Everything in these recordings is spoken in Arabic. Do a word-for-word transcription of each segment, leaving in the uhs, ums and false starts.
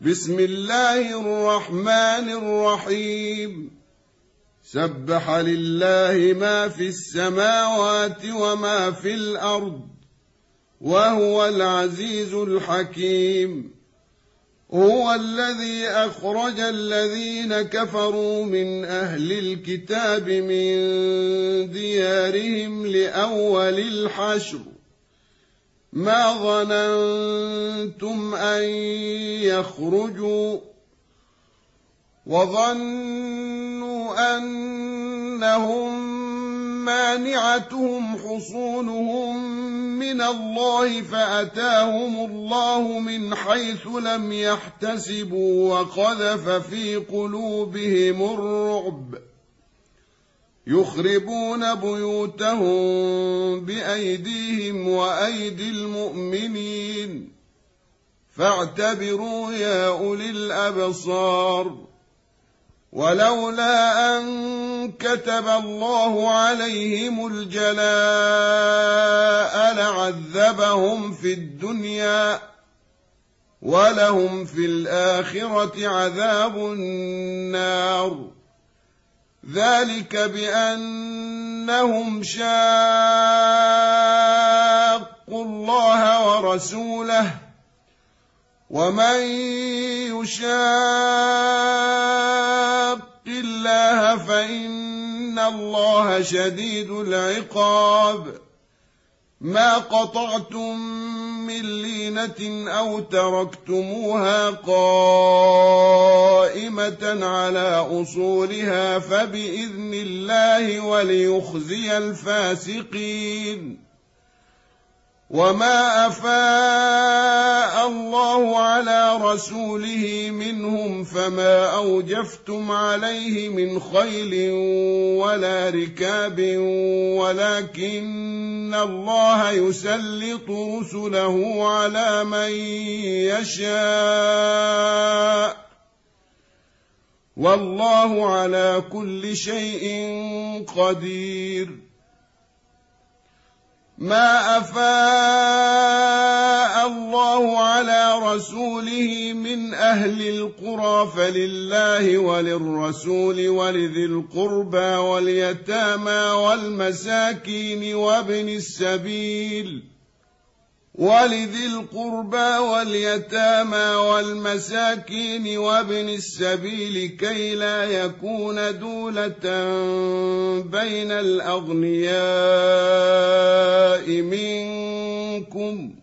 بسم الله الرحمن الرحيم سبح لله ما في السماوات وما في الأرض وهو العزيز الحكيم هو الذي أخرج الذين كفروا من أهل الكتاب من ديارهم لأول الحشر ما ظننتم أن يخرجوا وظنوا أنهم مانعتهم حصونهم من الله فأتاهم الله من حيث لم يحتسبوا وقذف في قلوبهم الرعب يخربون بيوتهم بأيديهم وأيدي المؤمنين فاعتبروا يا أولي الأبصار ولولا أن كتب الله عليهم الجلاء لعذبهم في الدنيا ولهم في الآخرة عذاب النار ذلك بأنهم شاقوا الله ورسوله ومن يشاق الله فإن الله شديد العقاب ما قطعتم من لينة أو تركتموها قائمة على أصولها فبإذن الله وليخزي الفاسقين وما أفاء الله على رسوله منهم فما أوجفتم عليه من خيل ولا ركاب ولكن الله يسلط رسله على من يشاء والله على كل شيء قدير ما أفاء الله على رسوله من أهل القرى فلله وللرسول ولذي القربى واليتامى والمساكين وابن السبيل ولذي القربى واليتامى والمساكين وابن السبيل كي لا يكون دولة بين الأغنياء منكم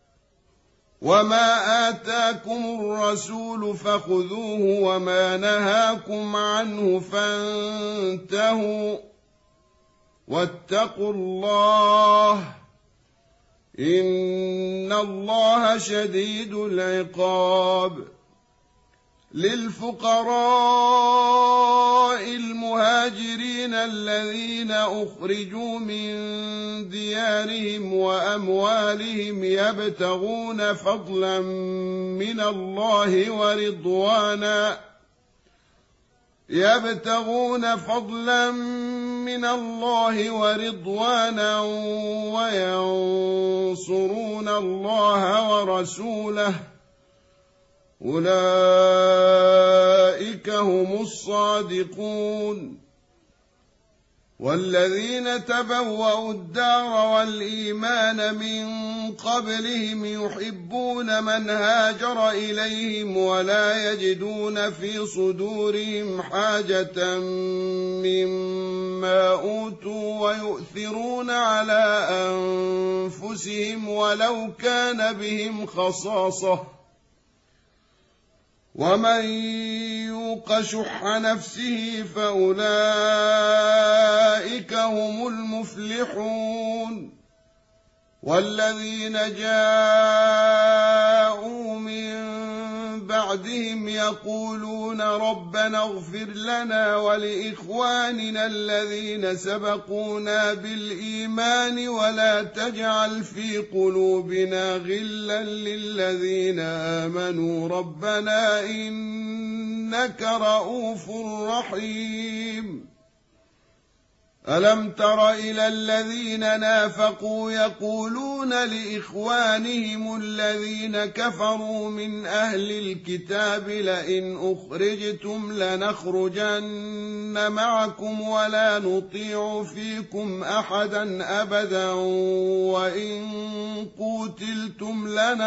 وما آتاكم الرسول فخذوه وما نهاكم عنه فانتهوا واتقوا الله إن الله شديد العقاب للفقراء المهاجرين الذين أخرجوا من ديارهم وأموالهم يبتغون فضلا من الله ورضوانا يبتغون فضلا من الله ورضوانا وينصرون الله ورسوله أولئك هم الصادقون والذين تبوأوا الدار والإيمان من قبلهم يحبون من هاجر إليهم ولا يجدون في صدورهم حاجة مما أوتوا ويؤثرون على أنفسهم ولو كان بهم خصاصة ومن يوق شح نفسه فأولئك هم المفلحون والذين جاءوا من بعدهم يقولون ربنا اغفر لنا ولإخواننا الذين سبقونا بالإيمان ولا تجعل في قلوبنا غلا للذين آمنوا ربنا إنك رؤوف رحيم ألم تر إلى الذين نافقوا يقولون لإخوانهم الذين كفروا من أهل الكتاب لئن أخرجتم لنخرجن معكم ولا نطيع فيكم أحدا أبدا وإن قوتلتم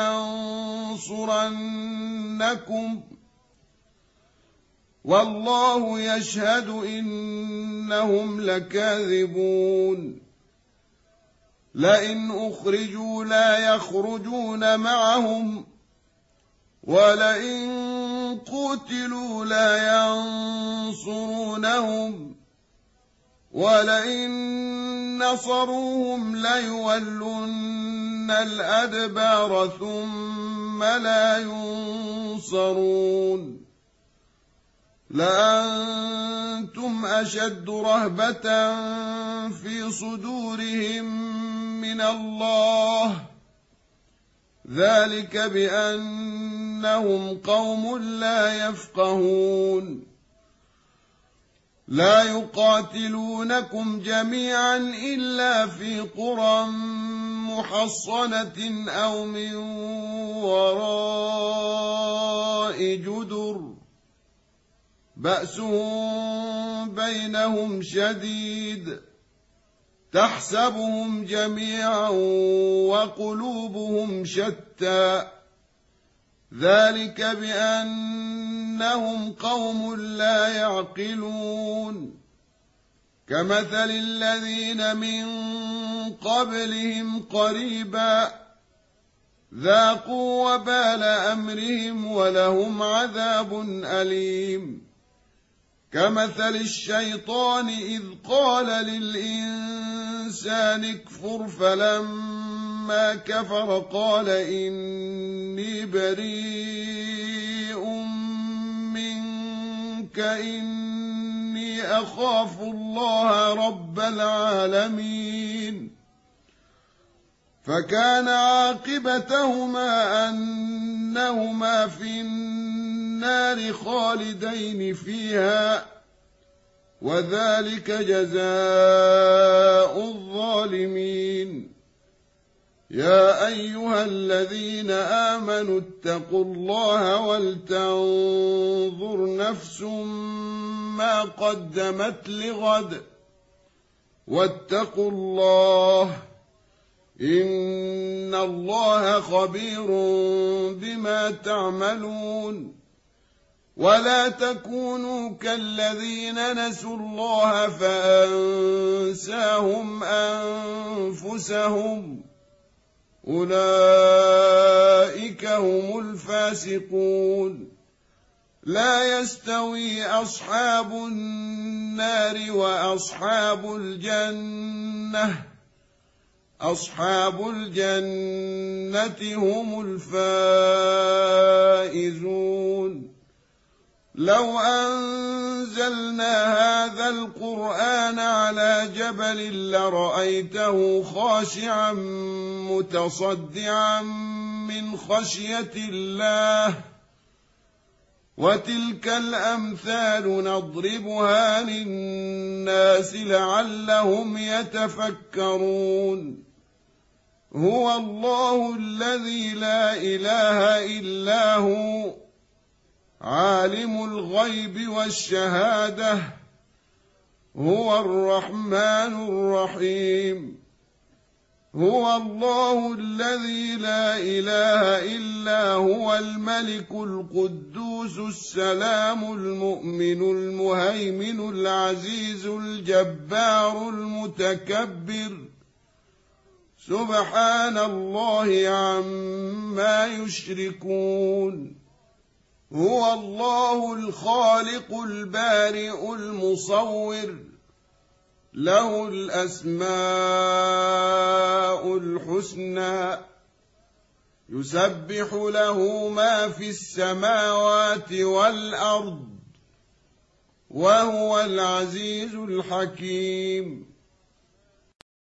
لننصرنكم والله يشهد إنهم لكاذبون لئن أخرجوا لا يخرجون معهم ولئن قتلوا لا ينصرونهم ولئن نصروهم ليولن الأدبار ثم لا ينصرون لأنتم أشد رهبة في صدورهم من الله ذلك بأنهم قوم لا يفقهون لا يقاتلونكم جميعا إلا في قرى محصنة أو من وراء جدر بأسهم بينهم شديد تحسبهم جميعا وقلوبهم شتى ذلك بأنهم قوم لا يعقلون كمثل الذين من قبلهم قريبا ذاقوا وبال أمرهم ولهم عذاب أليم كمثل الشيطان إذ قال للإنسان اكفر فلما كفر قال إني بريء منك إني أخاف الله رب العالمين فكان عاقبتهما أنهما في النار خالدين فيها وذلك جزاء الظالمين يا أيها الذين آمنوا اتقوا الله ولتنظر نفس ما قدمت لغد واتقوا الله إن الله خبير بما تعملون ولا تكونوا كالذين نسوا الله فأنساهم أنفسهم أولئك هم الفاسقون لا يستوي أصحاب النار وأصحاب الجنة أصحاب الجنة هم الفائزون لو أنزلنا هذا القرآن على جبل لرأيته خاشعا متصدعا من خشية الله وتلك الأمثال نضربها للناس لعلهم يتفكرون هو الله الذي لا إله إلا هو عالم الغيب والشهادة هو الرحمن الرحيم هو الله الذي لا إله إلا هو الملك القدوس السلام المؤمن المهيمن العزيز الجبار المتكبر سبحان الله عما يشركون هو الله الخالق البارئ المصور له الأسماء الحسنى يسبح له ما في السماوات والأرض وهو العزيز الحكيم